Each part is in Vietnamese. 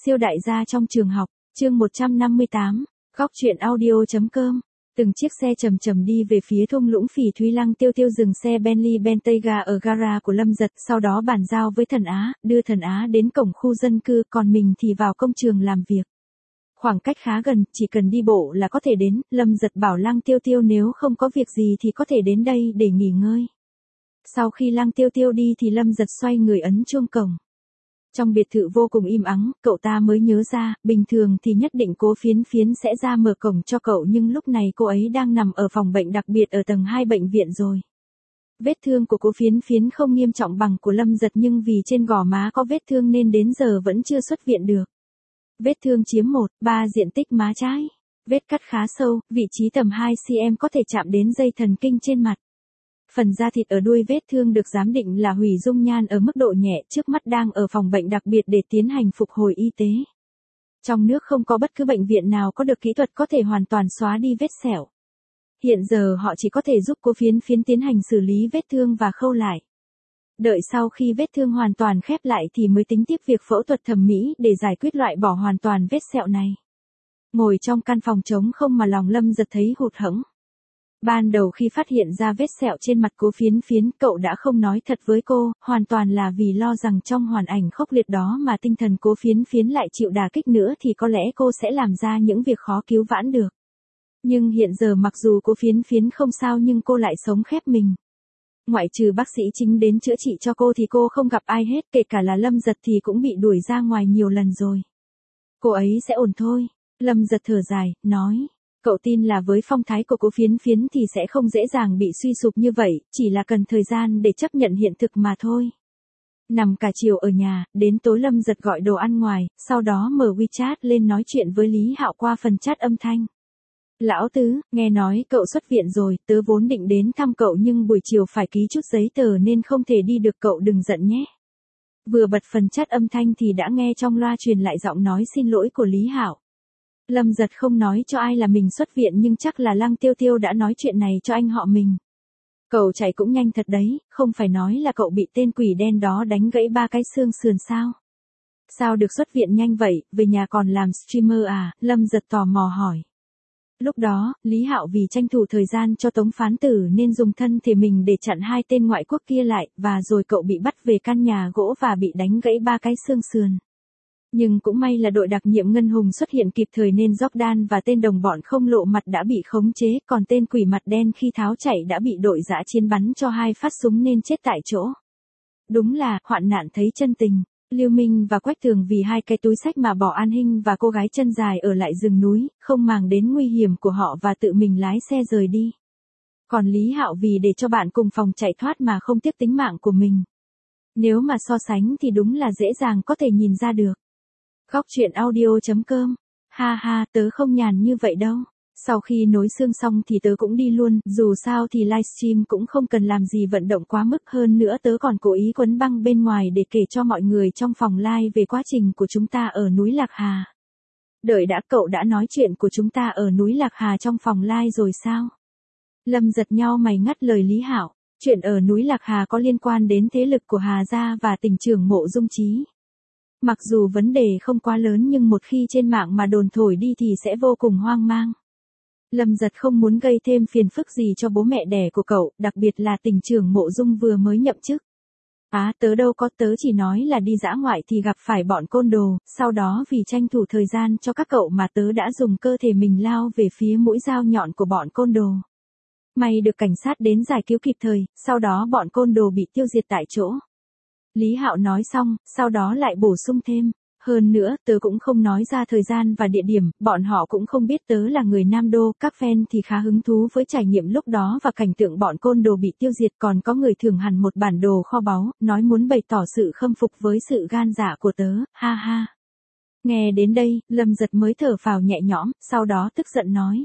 Siêu đại gia trong trường học, chương 158, góc truyện audio.com. Từng chiếc xe chậm chậm đi về phía thung lũng Phỉ Thúy Lăng. Tiêu Tiêu dừng xe Bentley Bentayga ở gara của Lâm Giật, sau đó bàn giao với Thần Á, đưa Thần Á đến cổng khu dân cư, còn mình thì vào công trường làm việc. Khoảng cách khá gần, chỉ cần đi bộ là có thể đến. Lâm Giật bảo Lăng Tiêu Tiêu nếu không có việc gì thì có thể đến đây để nghỉ ngơi. Sau khi Lăng Tiêu Tiêu đi thì Lâm Giật xoay người ấn chuông cổng. Trong biệt thự vô cùng im ắng, cậu ta mới nhớ ra, bình thường thì nhất định Cố Phiến Phiến sẽ ra mở cổng cho cậu, nhưng lúc này cô ấy đang nằm ở phòng bệnh đặc biệt ở tầng 2 bệnh viện rồi. Vết thương của Cố Phiến Phiến không nghiêm trọng bằng của Lâm Giật, nhưng vì trên gò má có vết thương nên đến giờ vẫn chưa xuất viện được. Vết thương chiếm 1/3 diện tích má trái. Vết cắt khá sâu, vị trí tầm 2 cm có thể chạm đến dây thần kinh trên mặt. Phần da thịt ở đuôi vết thương được giám định là hủy dung nhan ở mức độ nhẹ, trước mắt đang ở phòng bệnh đặc biệt để tiến hành phục hồi y tế. Trong nước không có bất cứ bệnh viện nào có được kỹ thuật có thể hoàn toàn xóa đi vết sẹo. Hiện giờ họ chỉ có thể giúp Cố Phiến Phiến tiến hành xử lý vết thương và khâu lại. Đợi sau khi vết thương hoàn toàn khép lại thì mới tính tiếp việc phẫu thuật thẩm mỹ để giải quyết loại bỏ hoàn toàn vết sẹo này. Ngồi trong căn phòng trống không mà lòng Lâm Giật thấy hụt hẫng. Ban đầu khi phát hiện ra vết sẹo trên mặt Cố Phiến Phiến, cậu đã không nói thật với cô, hoàn toàn là vì lo rằng trong hoàn ảnh khốc liệt đó mà tinh thần Cố Phiến Phiến lại chịu đả kích nữa thì có lẽ cô sẽ làm ra những việc khó cứu vãn được. Nhưng hiện giờ mặc dù Cố Phiến Phiến không sao nhưng cô lại sống khép mình. Ngoại trừ bác sĩ chính đến chữa trị cho cô thì cô không gặp ai hết, kể cả là Lâm Giật thì cũng bị đuổi ra ngoài nhiều lần rồi. Cô ấy sẽ ổn thôi. Lâm Giật thở dài, nói. Cậu tin là với phong thái của Cố Phiến Phiến thì sẽ không dễ dàng bị suy sụp như vậy, chỉ là cần thời gian để chấp nhận hiện thực mà thôi. Nằm cả chiều ở nhà, đến tối Lâm Giật gọi đồ ăn ngoài, sau đó mở WeChat lên nói chuyện với Lý Hạo qua phần chat âm thanh. Lão Tứ, nghe nói cậu xuất viện rồi, tớ vốn định đến thăm cậu nhưng buổi chiều phải ký chút giấy tờ nên không thể đi được, cậu đừng giận nhé. Vừa bật phần chat âm thanh thì đã nghe trong loa truyền lại giọng nói xin lỗi của Lý Hạo. Lâm Giật không nói cho ai là mình xuất viện nhưng chắc là Lăng Tiêu Tiêu đã nói chuyện này cho anh họ mình. Cậu chạy cũng nhanh thật đấy, không phải nói là cậu bị tên quỷ đen đó đánh gãy 3 cái xương sườn sao? Sao được xuất viện nhanh vậy, về nhà còn làm streamer à? Lâm Giật tò mò hỏi. Lúc đó, Lý Hạo vì tranh thủ thời gian cho Tống Phán Tử nên dùng thân thể mình để chặn 2 tên ngoại quốc kia lại, và rồi cậu bị bắt về căn nhà gỗ và bị đánh gãy 3 cái xương sườn. Nhưng cũng may là đội đặc nhiệm Ngân Hùng xuất hiện kịp thời nên Jordan và tên đồng bọn không lộ mặt đã bị khống chế, còn tên quỷ mặt đen khi tháo chạy đã bị đội dã chiến bắn cho 2 phát súng nên chết tại chỗ. Đúng là, hoạn nạn thấy chân tình. Lưu Minh và Quách Tường vì 2 cái túi xách mà bỏ An Hinh và cô gái chân dài ở lại rừng núi, không màng đến nguy hiểm của họ và tự mình lái xe rời đi. Còn Lý Hạo vì để cho bạn cùng phòng chạy thoát mà không tiếc tính mạng của mình. Nếu mà so sánh thì đúng là dễ dàng có thể nhìn ra được. Góc truyện audio.com. Ha ha, tớ không nhàn như vậy đâu. Sau khi nối xương xong thì tớ cũng đi luôn, dù sao thì livestream cũng không cần làm gì vận động quá mức, hơn nữa tớ còn cố ý quấn băng bên ngoài để kể cho mọi người trong phòng live về quá trình của chúng ta ở núi Lạc Hà. Đợi đã, cậu đã nói chuyện của chúng ta ở núi Lạc Hà trong phòng live rồi sao? Lâm Giật nhau mày ngắt lời Lý Hạo. Chuyện ở núi Lạc Hà có liên quan đến thế lực của Hà gia và tỉnh trưởng Mộ Dung Chí. Mặc dù vấn đề không quá lớn nhưng một khi trên mạng mà đồn thổi đi thì sẽ vô cùng hoang mang. Lâm Giật không muốn gây thêm phiền phức gì cho bố mẹ đẻ của cậu, đặc biệt là tỉnh trưởng Mộ Dung vừa mới nhậm chức. Tớ đâu có, tớ chỉ nói là đi dã ngoại thì gặp phải bọn côn đồ, sau đó vì tranh thủ thời gian cho các cậu mà tớ đã dùng cơ thể mình lao về phía mũi dao nhọn của bọn côn đồ. May được cảnh sát đến giải cứu kịp thời, sau đó bọn côn đồ bị tiêu diệt tại chỗ. Lý Hạo nói xong, sau đó lại bổ sung thêm. Hơn nữa, tớ cũng không nói ra thời gian và địa điểm, bọn họ cũng không biết tớ là người Nam Đô, các fan thì khá hứng thú với trải nghiệm lúc đó và cảnh tượng bọn côn đồ bị tiêu diệt, còn có người thưởng hẳn một bản đồ kho báu, nói muốn bày tỏ sự khâm phục với sự gan dạ của tớ, ha ha. Nghe đến đây, Lâm Giật mới thở phào nhẹ nhõm, sau đó tức giận nói.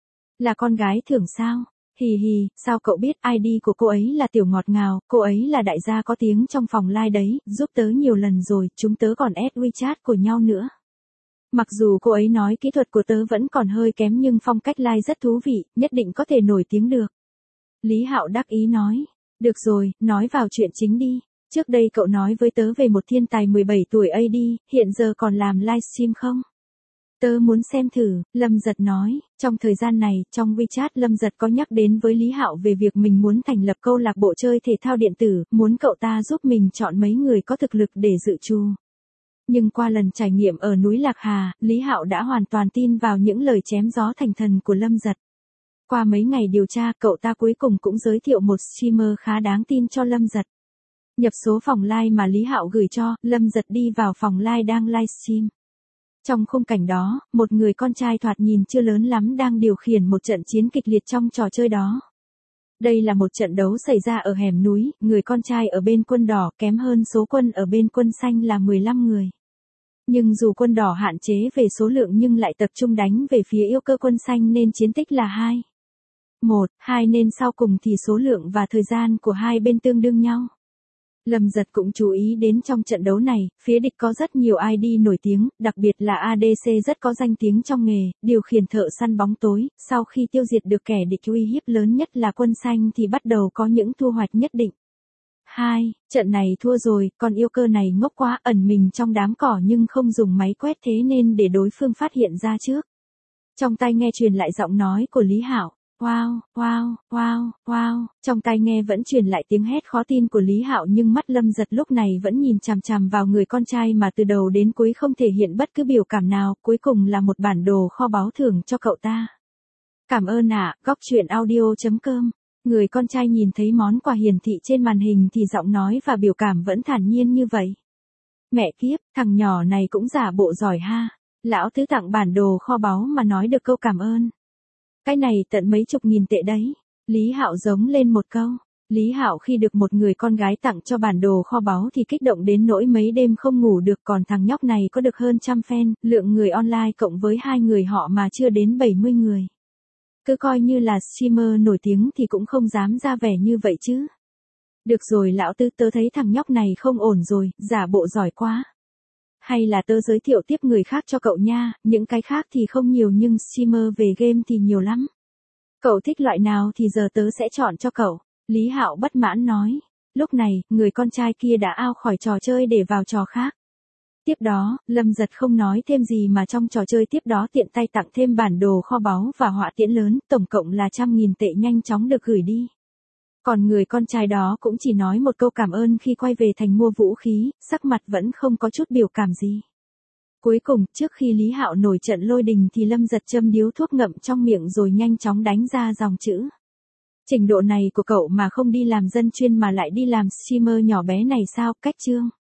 Là con gái thưởng sao? Hì hì, sao cậu biết? ID của cô ấy là Tiểu Ngọt Ngào, cô ấy là đại gia có tiếng trong phòng live đấy, giúp tớ nhiều lần rồi, chúng tớ còn add WeChat của nhau nữa. Mặc dù cô ấy nói kỹ thuật của tớ vẫn còn hơi kém nhưng phong cách live rất thú vị, nhất định có thể nổi tiếng được. Lý Hạo đắc ý nói, được rồi, nói vào chuyện chính đi. Trước đây cậu nói với tớ về một thiên tài 17 tuổi AD, hiện giờ còn làm livestream không? Tớ muốn xem thử, Lâm Giật nói, trong thời gian này, trong WeChat Lâm Giật có nhắc đến với Lý Hạo về việc mình muốn thành lập câu lạc bộ chơi thể thao điện tử, muốn cậu ta giúp mình chọn mấy người có thực lực để dự trù. Nhưng qua lần trải nghiệm ở núi Lạc Hà, Lý Hạo đã hoàn toàn tin vào những lời chém gió thành thần của Lâm Giật. Qua mấy ngày điều tra, cậu ta cuối cùng cũng giới thiệu một streamer khá đáng tin cho Lâm Giật. Nhập số phòng live mà Lý Hạo gửi cho, Lâm Giật đi vào phòng live đang livestream. Trong khung cảnh đó, một người con trai thoạt nhìn chưa lớn lắm đang điều khiển một trận chiến kịch liệt trong trò chơi đó. Đây là một trận đấu xảy ra ở hẻm núi, người con trai ở bên quân đỏ kém hơn số quân ở bên quân xanh là 15 người. Nhưng dù quân đỏ hạn chế về số lượng nhưng lại tập trung đánh về phía yêu cơ quân xanh nên chiến tích là 2-1 nên sau cùng thì số lượng và thời gian của hai bên tương đương nhau. Lâm Giật cũng chú ý đến trong trận đấu này, phía địch có rất nhiều ID nổi tiếng, đặc biệt là ADC rất có danh tiếng trong nghề, điều khiển thợ săn bóng tối, sau khi tiêu diệt được kẻ địch uy hiếp lớn nhất là quân xanh thì bắt đầu có những thu hoạch nhất định. Trận này thua rồi, con yêu cơ này ngốc quá, ẩn mình trong đám cỏ nhưng không dùng máy quét thế nên để đối phương phát hiện ra trước. Trong tai nghe truyền lại giọng nói của Lý Hạo. Wow. Trong tai nghe vẫn truyền lại tiếng hét khó tin của Lý Hạo nhưng mắt Lâm Giật lúc này vẫn nhìn chằm chằm vào người con trai mà từ đầu đến cuối không thể hiện bất cứ biểu cảm nào, cuối cùng là một bản đồ kho báu thưởng cho cậu ta. Cảm ơn ạ, góc truyện audio.com. Người con trai nhìn thấy món quà hiển thị trên màn hình thì giọng nói và biểu cảm vẫn thản nhiên như vậy. Mẹ kiếp, thằng nhỏ này cũng giả bộ giỏi ha. Lão tứ tặng bản đồ kho báu mà nói được câu cảm ơn. Cái này tận mấy chục nghìn tệ đấy. Lý Hạo giống lên một câu. Lý Hạo khi được một người con gái tặng cho bản đồ kho báu thì kích động đến nỗi mấy đêm không ngủ được, còn thằng nhóc này có được hơn 100 fan, lượng người online cộng với hai người họ mà chưa đến 70 người. Cứ coi như là streamer nổi tiếng thì cũng không dám ra vẻ như vậy chứ. Được rồi lão tư, tớ thấy thằng nhóc này không ổn rồi, giả bộ giỏi quá. Hay là tớ giới thiệu tiếp người khác cho cậu nha, những cái khác thì không nhiều nhưng streamer về game thì nhiều lắm. Cậu thích loại nào thì giờ tớ sẽ chọn cho cậu. Lý Hạo bất mãn nói. Lúc này, người con trai kia đã out khỏi trò chơi để vào trò khác. Tiếp đó, Lâm Giật không nói thêm gì mà trong trò chơi tiếp đó tiện tay tặng thêm bản đồ kho báu và họa tiễn lớn, tổng cộng là 100.000 tệ nhanh chóng được gửi đi. Còn người con trai đó cũng chỉ nói một câu cảm ơn khi quay về thành mua vũ khí, sắc mặt vẫn không có chút biểu cảm gì. Cuối cùng, trước khi Lý Hạo nổi trận lôi đình thì Lâm Giật châm điếu thuốc ngậm trong miệng rồi nhanh chóng đánh ra dòng chữ. Trình độ này của cậu mà không đi làm dân chuyên mà lại đi làm streamer nhỏ bé này sao, cách chương.